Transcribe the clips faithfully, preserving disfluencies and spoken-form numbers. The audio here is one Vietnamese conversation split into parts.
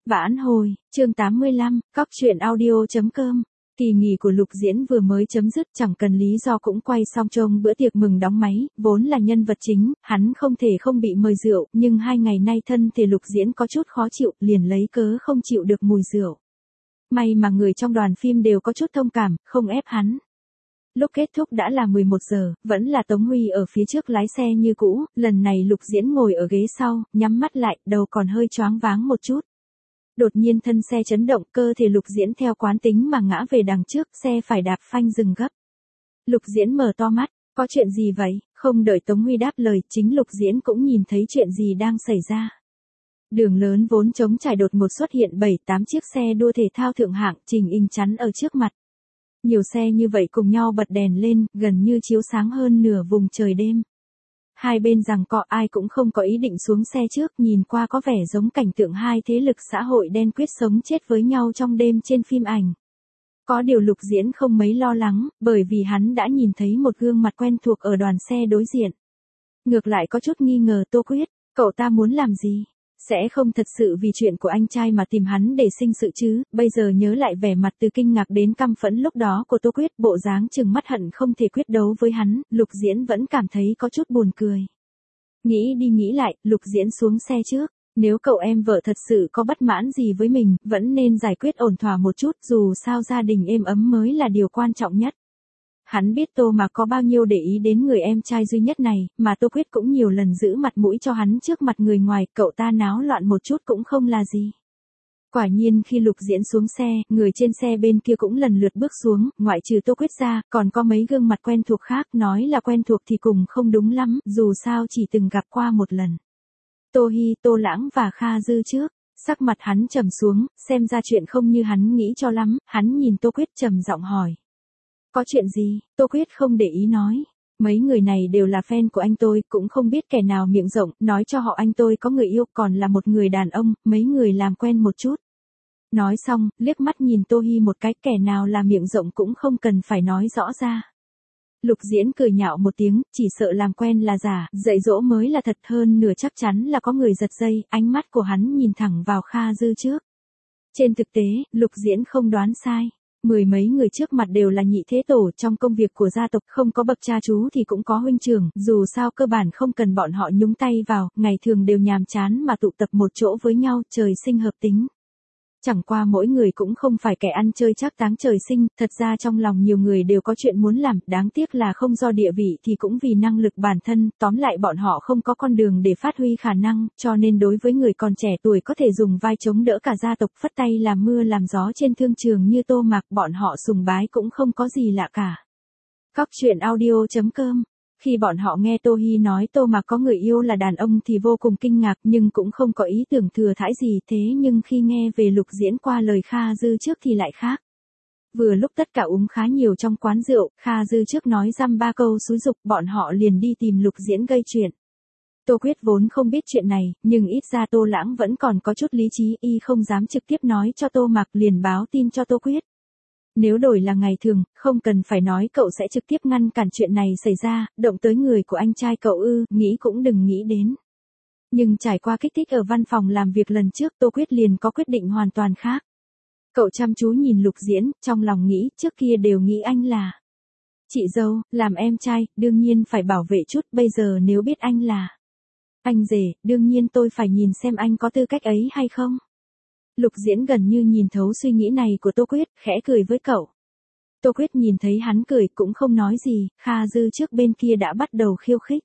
Vãn hồi, chương tám mươi lăm, cóc truyện audio.com. Kỳ nghỉ của Lục Diễn vừa mới chấm dứt, chẳng cần lý do cũng quay xong trông bữa tiệc mừng đóng máy, vốn là nhân vật chính, hắn không thể không bị mời rượu, nhưng hai ngày nay thân thể Lục Diễn có chút khó chịu, liền lấy cớ không chịu được mùi rượu. May mà người trong đoàn phim đều có chút thông cảm, không ép hắn. Lúc kết thúc đã là mười một giờ, vẫn là Tống Huy ở phía trước lái xe như cũ, lần này Lục Diễn ngồi ở ghế sau, nhắm mắt lại, đầu còn hơi choáng váng một chút. Đột nhiên thân xe chấn động, cơ thể Lục Diễn theo quán tính mà ngã về đằng trước, xe phải đạp phanh dừng gấp. Lục Diễn mở to mắt, có chuyện gì vậy? Không đợi Tống Huy đáp lời, chính Lục Diễn cũng nhìn thấy chuyện gì đang xảy ra. Đường lớn vốn trống trải đột ngột xuất hiện bảy tám chiếc xe đua thể thao thượng hạng trình in chắn ở trước mặt. Nhiều xe như vậy cùng nhau bật đèn lên, gần như chiếu sáng hơn nửa vùng trời đêm. Hai bên giằng co, ai cũng không có ý định xuống xe trước, nhìn qua có vẻ giống cảnh tượng hai thế lực xã hội đen quyết sống chết với nhau trong đêm trên phim ảnh. Có điều Lục Diễn không mấy lo lắng, bởi vì hắn đã nhìn thấy một gương mặt quen thuộc ở đoàn xe đối diện. Ngược lại có chút nghi ngờ Tô Quyết, cậu ta muốn làm gì? Sẽ không thật sự vì chuyện của anh trai mà tìm hắn để sinh sự chứ? Bây giờ nhớ lại vẻ mặt từ kinh ngạc đến căm phẫn lúc đó của Tô Quyết, bộ dáng trừng mắt hận không thể quyết đấu với hắn, Lục Diễn vẫn cảm thấy có chút buồn cười. Nghĩ đi nghĩ lại, Lục Diễn xuống xe trước. Nếu cậu em vợ thật sự có bất mãn gì với mình, vẫn nên giải quyết ổn thỏa một chút, dù sao gia đình êm ấm mới là điều quan trọng nhất. Hắn biết Tô Mạc có bao nhiêu để ý đến người em trai duy nhất này, mà Tô Quyết cũng nhiều lần giữ mặt mũi cho hắn trước mặt người ngoài, cậu ta náo loạn một chút cũng không là gì. Quả nhiên khi Lục Diễn xuống xe, người trên xe bên kia cũng lần lượt bước xuống, ngoại trừ Tô Quyết ra, còn có mấy gương mặt quen thuộc khác, nói là quen thuộc thì cùng không đúng lắm, dù sao chỉ từng gặp qua một lần. Tô Hi, Tô Lãng và Kha Dư trước, sắc mặt hắn trầm xuống, xem ra chuyện không như hắn nghĩ cho lắm, hắn nhìn Tô Quyết trầm giọng hỏi. Có chuyện gì? Tô Quyết không để ý nói. Mấy người này đều là fan của anh tôi, cũng không biết kẻ nào miệng rộng, nói cho họ anh tôi có người yêu, còn là một người đàn ông, mấy người làm quen một chút. Nói xong, liếc mắt nhìn Tô Hi một cái, kẻ nào là miệng rộng cũng không cần phải nói rõ ra. Lục Diễn cười nhạo một tiếng, chỉ sợ làm quen là giả, dạy dỗ mới là thật, hơn nửa chắc chắn là có người giật dây, ánh mắt của hắn nhìn thẳng vào Kha Dư trước. Trên thực tế, Lục Diễn không đoán sai. Mười mấy người trước mặt đều là nhị thế tổ, trong công việc của gia tộc không có bậc cha chú thì cũng có huynh trưởng, dù sao cơ bản không cần bọn họ nhúng tay vào, ngày thường đều nhàm chán mà tụ tập một chỗ với nhau, trời sinh hợp tính. Chẳng qua mỗi người cũng không phải kẻ ăn chơi trác táng trời sinh, thật ra trong lòng nhiều người đều có chuyện muốn làm, đáng tiếc là không do địa vị thì cũng vì năng lực bản thân, tóm lại bọn họ không có con đường để phát huy khả năng, cho nên đối với người còn trẻ tuổi có thể dùng vai chống đỡ cả gia tộc phất tay làm mưa làm gió trên thương trường như Tô Mạc, bọn họ sùng bái cũng không có gì lạ cả. Cóc truyện audio.com. Khi bọn họ nghe Tô Hi nói Tô Mạc có người yêu là đàn ông thì vô cùng kinh ngạc, nhưng cũng không có ý tưởng thừa thãi gì, thế nhưng khi nghe về Lục Diễn qua lời Kha Dư trước thì lại khác. Vừa lúc tất cả uống khá nhiều trong quán rượu, Kha Dư trước nói dăm ba câu xúi giục, bọn họ liền đi tìm Lục Diễn gây chuyện. Tô Quyết vốn không biết chuyện này, nhưng ít ra Tô Lãng vẫn còn có chút lý trí, y không dám trực tiếp nói cho Tô Mạc, liền báo tin cho Tô Quyết. Nếu đổi là ngày thường, không cần phải nói cậu sẽ trực tiếp ngăn cản chuyện này xảy ra, động tới người của anh trai cậu ư, nghĩ cũng đừng nghĩ đến. Nhưng trải qua kích thích ở văn phòng làm việc lần trước, Tô Quyết liền có quyết định hoàn toàn khác. Cậu chăm chú nhìn Lục Diễn, trong lòng nghĩ, trước kia đều nghĩ anh là chị dâu, làm em trai, đương nhiên phải bảo vệ chút, bây giờ nếu biết anh là anh rể, đương nhiên tôi phải nhìn xem anh có tư cách ấy hay không. Lục Diễn gần như nhìn thấu suy nghĩ này của Tô Quyết, khẽ cười với cậu. Tô Quyết nhìn thấy hắn cười cũng không nói gì, Kha Dư trước bên kia đã bắt đầu khiêu khích.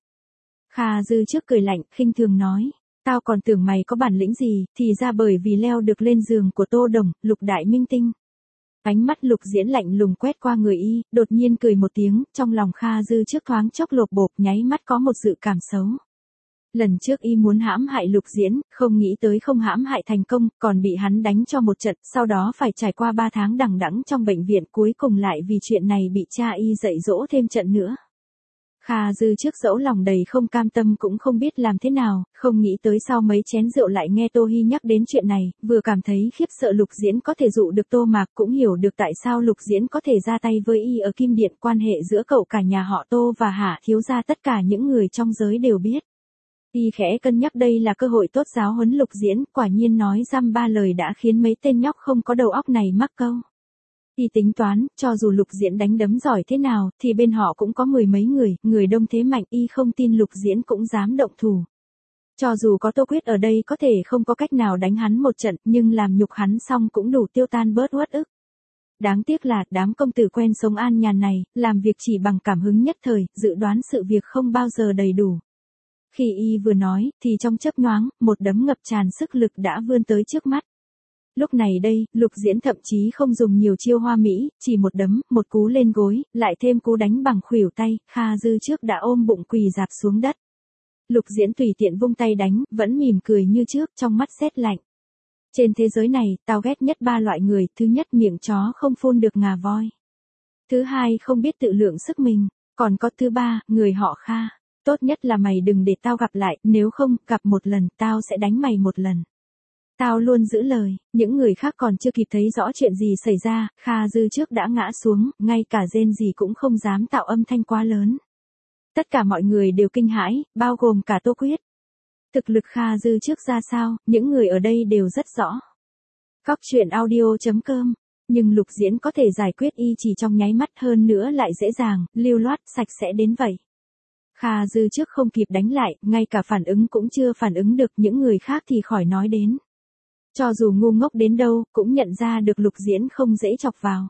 Kha Dư trước cười lạnh, khinh thường nói, tao còn tưởng mày có bản lĩnh gì, thì ra bởi vì leo được lên giường của Tô Đồng, Lục đại minh tinh. Ánh mắt Lục Diễn lạnh lùng quét qua người y, đột nhiên cười một tiếng, trong lòng Kha Dư trước thoáng chốc lột bột, nháy mắt có một dự cảm xấu. Lần trước y muốn hãm hại Lục Diễn, không nghĩ tới không hãm hại thành công, còn bị hắn đánh cho một trận, sau đó phải trải qua ba tháng đằng đẵng trong bệnh viện, cuối cùng lại vì chuyện này bị cha y dạy dỗ thêm trận nữa. Kha Dư trước dẫu lòng đầy không cam tâm cũng không biết làm thế nào, không nghĩ tới sau mấy chén rượu lại nghe Tô Hi nhắc đến chuyện này, vừa cảm thấy khiếp sợ Lục Diễn có thể dụ được Tô Mạc, cũng hiểu được tại sao Lục Diễn có thể ra tay với y ở Kim Điện, quan hệ giữa cậu cả nhà họ Tô và Hạ thiếu gia tất cả những người trong giới đều biết. Y khẽ cân nhắc đây là cơ hội tốt giáo huấn Lục Diễn, quả nhiên nói dăm ba lời đã khiến mấy tên nhóc không có đầu óc này mắc câu. Y tính toán, cho dù Lục Diễn đánh đấm giỏi thế nào, thì bên họ cũng có mười mấy người, người đông thế mạnh, Y không tin Lục Diễn cũng dám động thủ. Cho dù có Tô Quyết ở đây có thể không có cách nào đánh hắn một trận, nhưng làm nhục hắn xong cũng đủ tiêu tan bớt uất ức. Đáng tiếc là, đám công tử quen sống an nhàn này, làm việc chỉ bằng cảm hứng nhất thời, dự đoán sự việc không bao giờ đầy đủ. Khi Y vừa nói, thì trong chớp nhoáng, một đấm ngập tràn sức lực đã vươn tới trước mắt. Lúc này đây, Lục Diễn thậm chí không dùng nhiều chiêu hoa mỹ, chỉ một đấm, một cú lên gối, lại thêm cú đánh bằng khuỷu tay, Kha Dư trước đã ôm bụng quỳ rạp xuống đất. Lục Diễn tùy tiện vung tay đánh, vẫn mỉm cười như trước, trong mắt sét lạnh. Trên thế giới này, tao ghét nhất ba loại người, thứ nhất miệng chó không phun được ngà voi. Thứ hai không biết tự lượng sức mình, còn có thứ ba, người họ Kha. Tốt nhất là mày đừng để tao gặp lại, nếu không, gặp một lần, tao sẽ đánh mày một lần. Tao luôn giữ lời, những người khác còn chưa kịp thấy rõ chuyện gì xảy ra, Kha Dư trước đã ngã xuống, ngay cả rên gì cũng không dám tạo âm thanh quá lớn. Tất cả mọi người đều kinh hãi, bao gồm cả Tô Quyết. Thực lực Kha Dư trước ra sao, những người ở đây đều rất rõ. Góc truyện audio chấm com, nhưng Lục Diễn có thể giải quyết Y chỉ trong nháy mắt, hơn nữa lại dễ dàng, lưu loát, sạch sẽ đến vậy. Kha Dư trước không kịp đánh lại, ngay cả phản ứng cũng chưa phản ứng được, những người khác thì khỏi nói đến. Cho dù ngu ngốc đến đâu, cũng nhận ra được Lục Diễn không dễ chọc vào.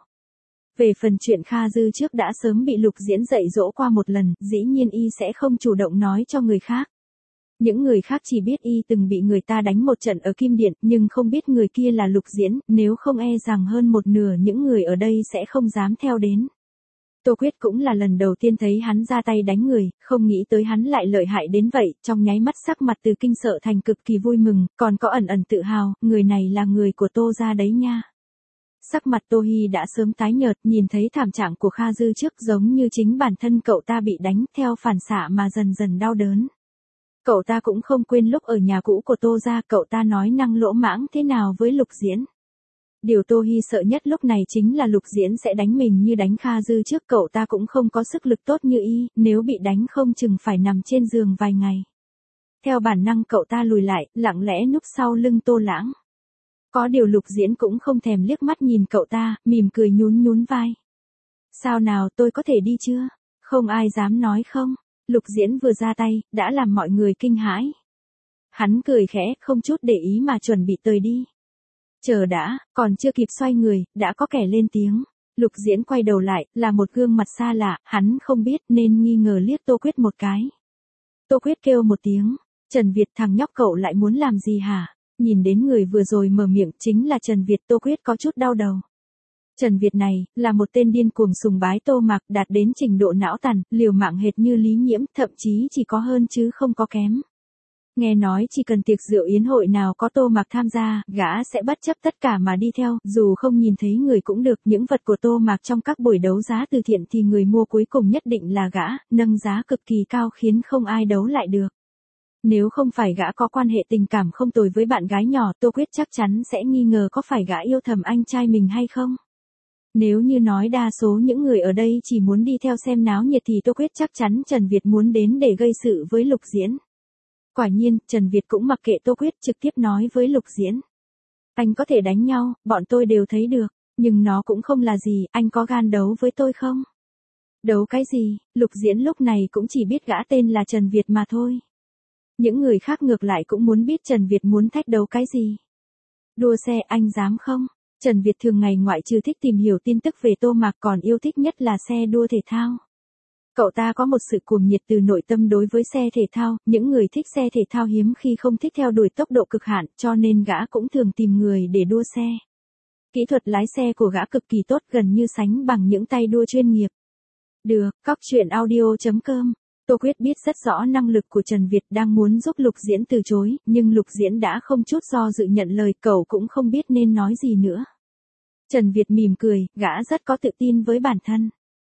Về phần chuyện Kha Dư trước đã sớm bị Lục Diễn dạy dỗ qua một lần, dĩ nhiên Y sẽ không chủ động nói cho người khác. Những người khác chỉ biết Y từng bị người ta đánh một trận ở Kim Điện, nhưng không biết người kia là Lục Diễn, nếu không e rằng hơn một nửa những người ở đây sẽ không dám theo đến. Tô Quyết cũng là lần đầu tiên thấy hắn ra tay đánh người, không nghĩ tới hắn lại lợi hại đến vậy, trong nháy mắt sắc mặt từ kinh sợ thành cực kỳ vui mừng, còn có ẩn ẩn tự hào, người này là người của Tô gia đấy nha. Sắc mặt Tô Hi đã sớm tái nhợt, nhìn thấy thảm trạng của Kha Dư trước giống như chính bản thân cậu ta bị đánh, theo phản xạ mà dần dần đau đớn. Cậu ta cũng không quên lúc ở nhà cũ của Tô gia cậu ta nói năng lỗ mãng thế nào với Lục Diễn. Điều Tô Hi sợ nhất lúc này chính là Lục Diễn sẽ đánh mình như đánh Kha Dư trước, cậu ta cũng không có sức lực tốt như Y, nếu bị đánh không chừng phải nằm trên giường vài ngày. Theo bản năng cậu ta lùi lại, lặng lẽ núp sau lưng Tô Lãng. Có điều Lục Diễn cũng không thèm liếc mắt nhìn cậu ta, mỉm cười nhún nhún vai. Sao nào, tôi có thể đi chưa? Không ai dám nói không. Lục Diễn vừa ra tay, đã làm mọi người kinh hãi. Hắn cười khẽ, không chút để ý mà chuẩn bị tời đi. Chờ đã, còn chưa kịp xoay người, đã có kẻ lên tiếng. Lục Diễn quay đầu lại, là một gương mặt xa lạ, hắn không biết nên nghi ngờ liếc Tô Quyết một cái. Tô Quyết kêu một tiếng, Trần Việt, thằng nhóc cậu lại muốn làm gì hả? Nhìn đến người vừa rồi mở miệng chính là Trần Việt, Tô Quyết có chút đau đầu. Trần Việt này, là một tên điên cuồng sùng bái Tô Mạc, đạt đến trình độ não tàn, liều mạng hệt như Lý Nhiễm, thậm chí chỉ có hơn chứ không có kém. Nghe nói chỉ cần tiệc rượu yến hội nào có Tô Mạc tham gia, gã sẽ bất chấp tất cả mà đi theo, dù không nhìn thấy người cũng được, những vật của Tô Mạc trong các buổi đấu giá từ thiện thì người mua cuối cùng nhất định là gã, nâng giá cực kỳ cao khiến không ai đấu lại được. Nếu không phải gã có quan hệ tình cảm không tồi với bạn gái nhỏ, Tô Quyết chắc chắn sẽ nghi ngờ có phải gã yêu thầm anh trai mình hay không. Nếu như nói đa số những người ở đây chỉ muốn đi theo xem náo nhiệt thì Tô Quyết chắc chắn Trần Việt muốn đến để gây sự với Lục Diễn. Quả nhiên, Trần Việt cũng mặc kệ Tô Quyết, trực tiếp nói với Lục Diễn. Anh có thể đánh nhau, bọn tôi đều thấy được, nhưng nó cũng không là gì, anh có gan đấu với tôi không? Đấu cái gì? Lục Diễn lúc này cũng chỉ biết gã tên là Trần Việt mà thôi. Những người khác ngược lại cũng muốn biết Trần Việt muốn thách đấu cái gì. Đua xe, anh dám không? Trần Việt thường ngày ngoại trừ thích tìm hiểu tin tức về Tô Mạc còn yêu thích nhất là xe đua thể thao. Cậu ta có một sự cuồng nhiệt từ nội tâm đối với xe thể thao, những người thích xe thể thao hiếm khi không thích theo đuổi tốc độ cực hạn, cho nên gã cũng thường tìm người để đua xe. Kỹ thuật lái xe của gã cực kỳ tốt, gần như sánh bằng những tay đua chuyên nghiệp. Được, góc truyện audio chấm com. Tô Quyết biết rất rõ năng lực của Trần Việt, đang muốn giúp Lục Diễn từ chối, nhưng Lục Diễn đã không chút do dự nhận lời, cậu cũng không biết nên nói gì nữa. Trần Việt mỉm cười, gã rất có tự tin với bản thân.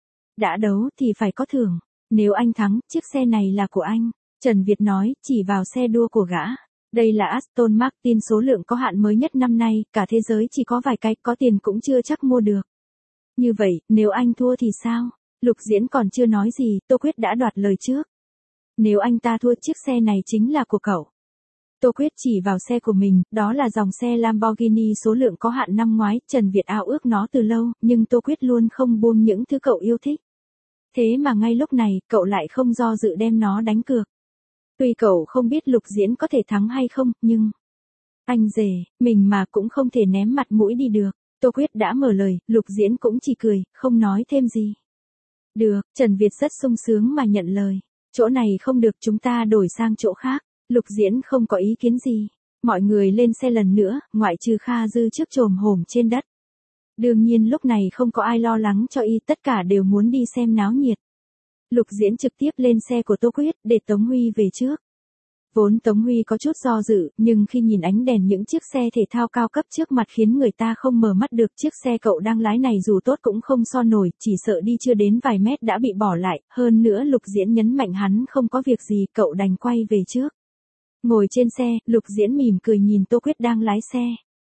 Đã đấu thì phải có thưởng, nếu anh thắng, chiếc xe này là của anh. Trần Việt nói, chỉ vào xe đua của gã. Đây là Aston Martin số lượng có hạn mới nhất năm nay, cả thế giới chỉ có vài cái, có tiền cũng chưa chắc mua được. Như vậy, nếu anh thua thì sao? Lục Diễn còn chưa nói gì, Tô Quyết đã đoạt lời trước. Nếu anh ta thua chiếc xe này chính là của cậu. Tô Quyết chỉ vào xe của mình, đó là dòng xe Lamborghini số lượng có hạn năm ngoái, Trần Việt ao ước nó từ lâu, nhưng Tô Quyết luôn không buông những thứ cậu yêu thích. Thế mà ngay lúc này, cậu lại không do dự đem nó đánh cược. Tuy cậu không biết Lục Diễn có thể thắng hay không, nhưng... Anh rể, mình mà cũng không thể ném mặt mũi đi được. Tô Quyết đã mở lời, Lục Diễn cũng chỉ cười, không nói thêm gì. Được, Trần Việt rất sung sướng mà nhận lời. Chỗ này không được, chúng ta đổi sang chỗ khác. Lục Diễn không có ý kiến gì. Mọi người lên xe lần nữa, ngoại trừ Kha Dư trước chồm hổm trên đất. Đương nhiên lúc này không có ai lo lắng cho y, tất cả đều muốn đi xem náo nhiệt. Lục Diễn trực tiếp lên xe của Tô Quyết, để Tống Huy về trước. Vốn Tống Huy có chút do dự, nhưng khi nhìn ánh đèn những chiếc xe thể thao cao cấp trước mặt khiến người ta không mở mắt được. Chiếc xe cậu đang lái này dù tốt cũng không so nổi, chỉ sợ đi chưa đến vài mét đã bị bỏ lại. Hơn nữa Lục Diễn nhấn mạnh hắn không có việc gì, cậu đành quay về trước. Ngồi trên xe, Lục Diễn mỉm cười nhìn Tô Quyết đang lái xe.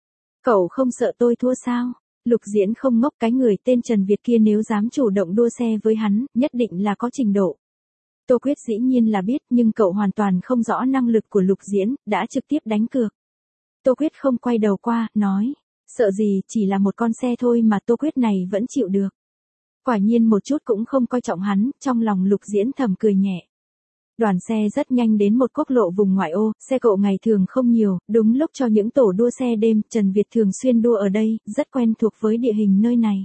Cậu không sợ tôi thua sao? Lục Diễn không ngốc, cái người tên Trần Việt kia nếu dám chủ động đua xe với hắn, nhất định là có trình độ. Tô Quyết dĩ nhiên là biết, nhưng cậu hoàn toàn không rõ năng lực của Lục Diễn, đã trực tiếp đánh cược. Tô Quyết không quay đầu qua, nói, sợ gì, chỉ là một con xe thôi mà Tô Quyết này vẫn chịu được. Quả nhiên một chút cũng không coi trọng hắn, trong lòng Lục Diễn thầm cười nhẹ. Đoàn xe rất nhanh đến một quốc lộ vùng ngoại ô, xe cộ ngày thường không nhiều, đúng lúc cho những tổ đua xe đêm, Trần Việt thường xuyên đua ở đây, rất quen thuộc với địa hình nơi này.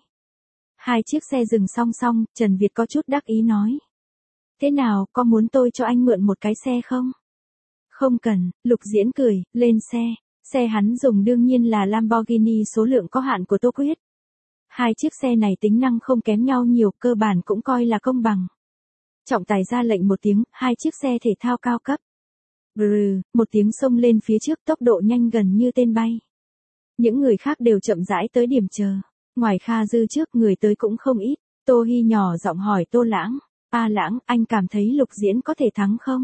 Hai chiếc xe dừng song song, Trần Việt có chút đắc ý nói. Thế nào, có muốn tôi cho anh mượn một cái xe không? Không cần, Lục Diễn cười, lên xe. Xe hắn dùng đương nhiên là Lamborghini số lượng có hạn của Tô Quyết. Hai chiếc xe này tính năng không kém nhau nhiều, cơ bản cũng coi là công bằng. Trọng tài ra lệnh một tiếng, hai chiếc xe thể thao cao cấp. Brrr, một tiếng xông lên phía trước, tốc độ nhanh gần như tên bay. Những người khác đều chậm rãi tới điểm chờ. Ngoài Kha Dư trước, người tới cũng không ít. Tô Hi nhỏ giọng hỏi Tô Lãng. A Lãng, anh cảm thấy Lục Diễn có thể thắng không?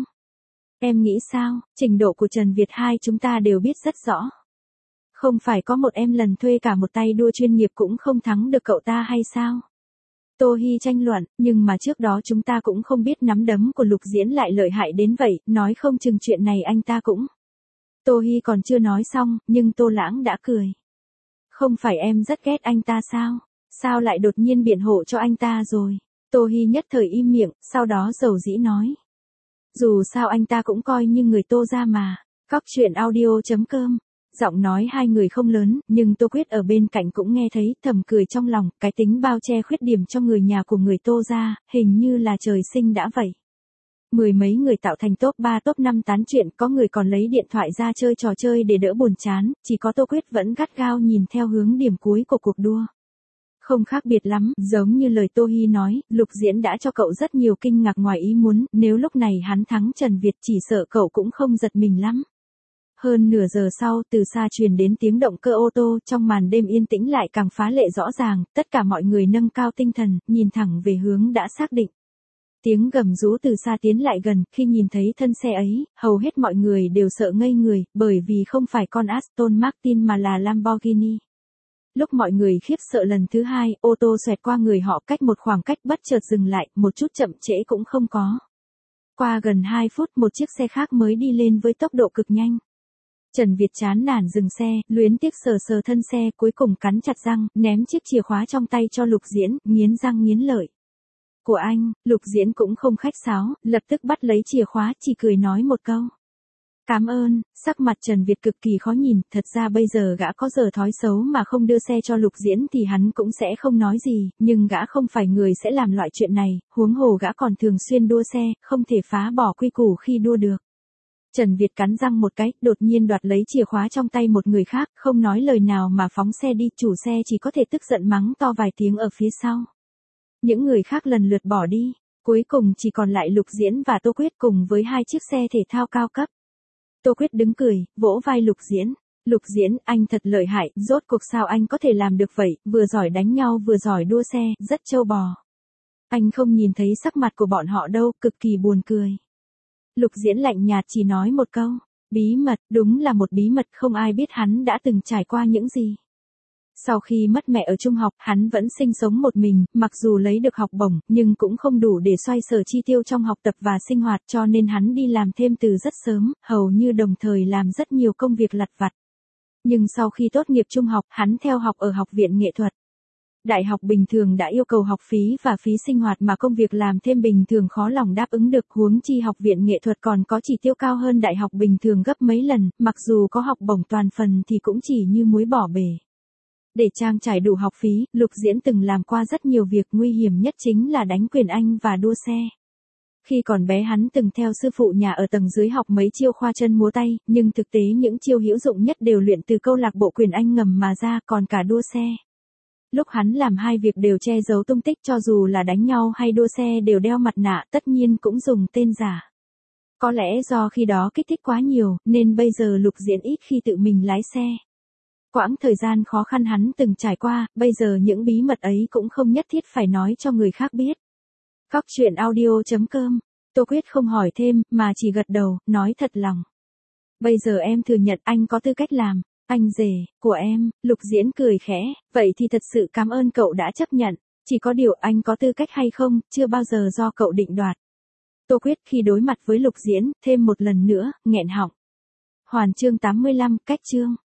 Em nghĩ sao? Trình độ của Trần Việt hai chúng ta đều biết rất rõ. Không phải có một em lần thuê cả một tay đua chuyên nghiệp cũng không thắng được cậu ta hay sao? Tô Hi tranh luận, nhưng mà trước đó chúng ta cũng không biết nắm đấm của Lục Diễn lại lợi hại đến vậy, nói không chừng chuyện này anh ta cũng. Tô Hi còn chưa nói xong, nhưng Tô Lãng đã cười. Không phải em rất ghét anh ta sao? Sao lại đột nhiên biện hộ cho anh ta rồi? Tô Hi nhất thời im miệng, sau đó dầu dĩ nói. Dù sao anh ta cũng coi như người Tô gia mà. Cóc truyện audio chấm com. Giọng nói hai người không lớn, nhưng Tô Quyết ở bên cạnh cũng nghe thấy, thầm cười trong lòng, cái tính bao che khuyết điểm cho người nhà của người Tô gia, hình như là trời sinh đã vậy. Mười mấy người tạo thành top ba top năm tán chuyện, có người còn lấy điện thoại ra chơi trò chơi để đỡ buồn chán, chỉ có Tô Quyết vẫn gắt gao nhìn theo hướng điểm cuối của cuộc đua. Không khác biệt lắm, giống như lời Tô Hi nói, Lục Diễn đã cho cậu rất nhiều kinh ngạc ngoài ý muốn, nếu lúc này hắn thắng Trần Việt chỉ sợ cậu cũng không giật mình lắm. Hơn nửa giờ sau, từ xa truyền đến tiếng động cơ ô tô, trong màn đêm yên tĩnh lại càng phá lệ rõ ràng, tất cả mọi người nâng cao tinh thần, nhìn thẳng về hướng đã xác định. Tiếng gầm rú từ xa tiến lại gần, khi nhìn thấy thân xe ấy, hầu hết mọi người đều sợ ngây người, bởi vì không phải con Aston Martin mà là Lamborghini. Lúc mọi người khiếp sợ lần thứ hai, ô tô xoẹt qua người họ cách một khoảng cách bất chợt dừng lại, một chút chậm trễ cũng không có. Qua gần hai phút một chiếc xe khác mới đi lên với tốc độ cực nhanh. Trần Việt chán nản dừng xe, luyến tiếc sờ sờ thân xe, cuối cùng cắn chặt răng, ném chiếc chìa khóa trong tay cho Lục Diễn, nghiến răng nghiến lợi. Của anh, Lục Diễn cũng không khách sáo, lập tức bắt lấy chìa khóa, chỉ cười nói một câu. Cảm ơn, sắc mặt Trần Việt cực kỳ khó nhìn, thật ra bây giờ gã có giờ thói xấu mà không đưa xe cho Lục Diễn thì hắn cũng sẽ không nói gì, nhưng gã không phải người sẽ làm loại chuyện này, huống hồ gã còn thường xuyên đua xe, không thể phá bỏ quy củ khi đua được. Trần Việt cắn răng một cái, đột nhiên đoạt lấy chìa khóa trong tay một người khác, không nói lời nào mà phóng xe đi, chủ xe chỉ có thể tức giận mắng to vài tiếng ở phía sau. Những người khác lần lượt bỏ đi, cuối cùng chỉ còn lại Lục Diễn và Tô Quyết cùng với hai chiếc xe thể thao cao cấp. Tô Quyết đứng cười, vỗ vai Lục Diễn. Lục Diễn, anh thật lợi hại, rốt cuộc sao anh có thể làm được vậy, vừa giỏi đánh nhau vừa giỏi đua xe, rất trâu bò. Anh không nhìn thấy sắc mặt của bọn họ đâu, cực kỳ buồn cười. Lục Diễn lạnh nhạt chỉ nói một câu, bí mật, đúng là một bí mật, không ai biết hắn đã từng trải qua những gì. Sau khi mất mẹ ở trung học, hắn vẫn sinh sống một mình, mặc dù lấy được học bổng, nhưng cũng không đủ để xoay sở chi tiêu trong học tập và sinh hoạt, cho nên hắn đi làm thêm từ rất sớm, hầu như đồng thời làm rất nhiều công việc lặt vặt. Nhưng sau khi tốt nghiệp trung học, hắn theo học ở học viện nghệ thuật. Đại học bình thường đã yêu cầu học phí và phí sinh hoạt mà công việc làm thêm bình thường khó lòng đáp ứng được, huống chi học viện nghệ thuật còn có chỉ tiêu cao hơn đại học bình thường gấp mấy lần, mặc dù có học bổng toàn phần thì cũng chỉ như muối bỏ bể. Để trang trải đủ học phí, Lục Diễn từng làm qua rất nhiều việc, nguy hiểm nhất chính là đánh quyền Anh và đua xe. Khi còn bé hắn từng theo sư phụ nhà ở tầng dưới học mấy chiêu khoa chân múa tay, nhưng thực tế những chiêu hữu dụng nhất đều luyện từ câu lạc bộ quyền Anh ngầm mà ra, còn cả đua xe. Lúc hắn làm hai việc đều che giấu tung tích, cho dù là đánh nhau hay đua xe đều đeo mặt nạ, tất nhiên cũng dùng tên giả. Có lẽ do khi đó kích thích quá nhiều, nên bây giờ Lục Diễn ít khi tự mình lái xe. Quãng thời gian khó khăn hắn từng trải qua, bây giờ những bí mật ấy cũng không nhất thiết phải nói cho người khác biết. Cóc truyện audio chấm com, Tô Quyết không hỏi thêm, mà chỉ gật đầu, nói thật lòng. Bây giờ em thừa nhận anh có tư cách làm anh rể của em. Lục Diễn cười khẽ, vậy thì thật sự cảm ơn cậu đã chấp nhận, chỉ có điều anh có tư cách hay không, chưa bao giờ do cậu định đoạt. Tô Quyết khi đối mặt với Lục Diễn, thêm một lần nữa, nghẹn họng. Hoàn chương tám mươi lăm, cách chương.